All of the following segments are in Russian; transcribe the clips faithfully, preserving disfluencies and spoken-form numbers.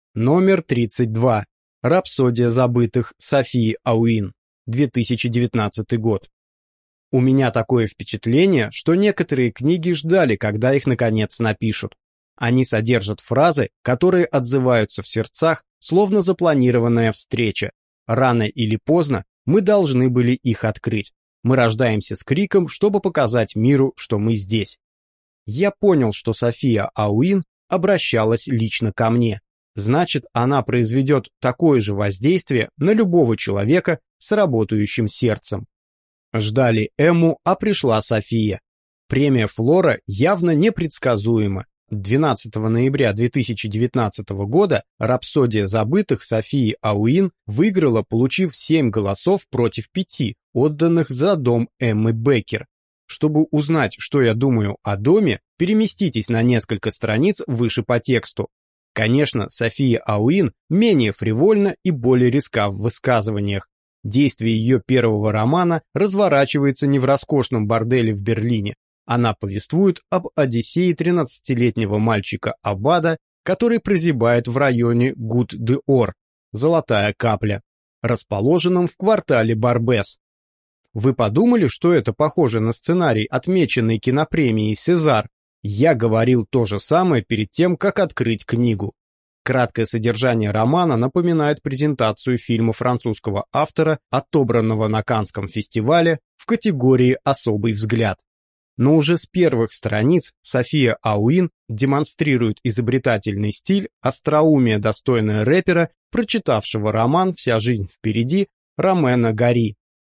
Номер тридцать два. Рапсодия забытых Софии Ауин. две тысячи девятнадцатый год. У меня такое впечатление, что некоторые книги ждали, когда их наконец напишут. Они содержат фразы, которые отзываются в сердцах, словно запланированная встреча. Рано или поздно мы должны были их открыть. Мы рождаемся с криком, чтобы показать миру, что мы здесь. Я понял, что София Ауин обращалась лично ко мне. Значит, она произведет такое же воздействие на любого человека с работающим сердцем. Ждали Эмму, а пришла София. Премия Флора явно непредсказуема. двенадцатого ноября две тысячи девятнадцатого года «Рапсодия забытых» Софии Ауин выиграла, получив семь голосов против пяти, отданных за дом Эммы Беккер. Чтобы узнать, что я думаю о доме, переместитесь на несколько страниц выше по тексту. Конечно, София Ауин менее фривольна и более резка в высказываниях. Действие ее первого романа разворачивается не в роскошном борделе в Берлине. Она повествует об одиссее тринадцатилетнего мальчика Абада, который прозябает в районе Гут-де-Ор, Золотая Капля, расположенном в квартале Барбес. Вы подумали, что это похоже на сценарий, отмеченный кинопремией «Сезар»? Я говорил то же самое перед тем, как открыть книгу. Краткое содержание романа напоминает презентацию фильма французского автора, отобранного на Каннском фестивале в категории «Особый взгляд». Но уже с первых страниц София Ауин демонстрирует изобретательный стиль, остроумие, достойное рэпера, прочитавшего роман «Вся жизнь впереди» Ромена Гари.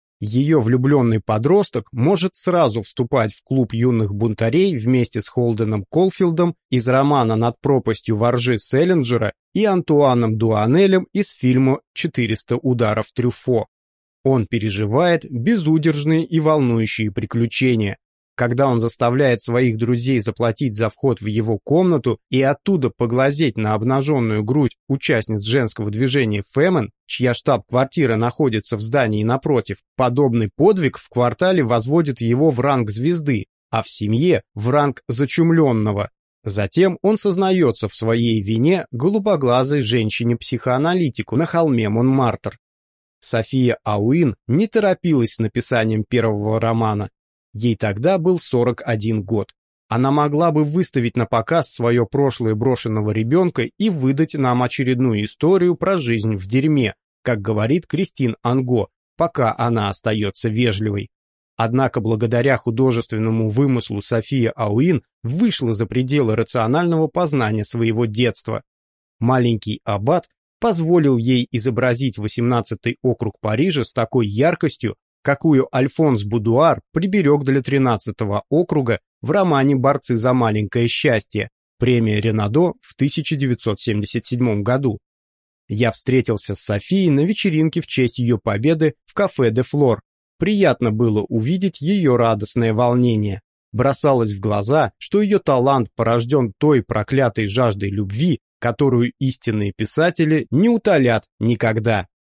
Ее влюбленный подросток может сразу вступать в клуб юных бунтарей вместе с Холденом Колфилдом из романа «Над пропастью во ржи» Селлинджера и Антуаном Дуанелем из фильма «четыреста ударов Трюффо». Он переживает безудержные и волнующие приключения. Когда он заставляет своих друзей заплатить за вход в его комнату и оттуда поглазеть на обнаженную грудь участниц женского движения Фемен, чья штаб-квартира находится в здании напротив, подобный подвиг в квартале возводит его в ранг звезды, а в семье в ранг зачумленного. Затем он сознается в своей вине голубоглазой женщине-психоаналитику на холме Монмартр. София Ауин не торопилась с написанием первого романа. Ей тогда был сорок один год. Она могла бы выставить на показ свое прошлое брошенного ребенка и выдать нам очередную историю про жизнь в дерьме, как говорит Кристин Анго, пока она остается вежливой. Однако благодаря художественному вымыслу София Ауин вышла за пределы рационального познания своего детства. Маленький аббат позволил ей изобразить восемнадцатый округ Парижа с такой яркостью, какую Альфонс Будуар приберег для тринадцатого округа в романе «Борцы за маленькое счастье», премия Ренадо в тысяча девятьсот семьдесят седьмом году. Я встретился с Софией на вечеринке в честь ее победы в кафе «Де Флор». Приятно было увидеть ее радостное волнение. Бросалось в глаза, что ее талант порожден той проклятой жаждой любви, которую истинные писатели не утолят никогда.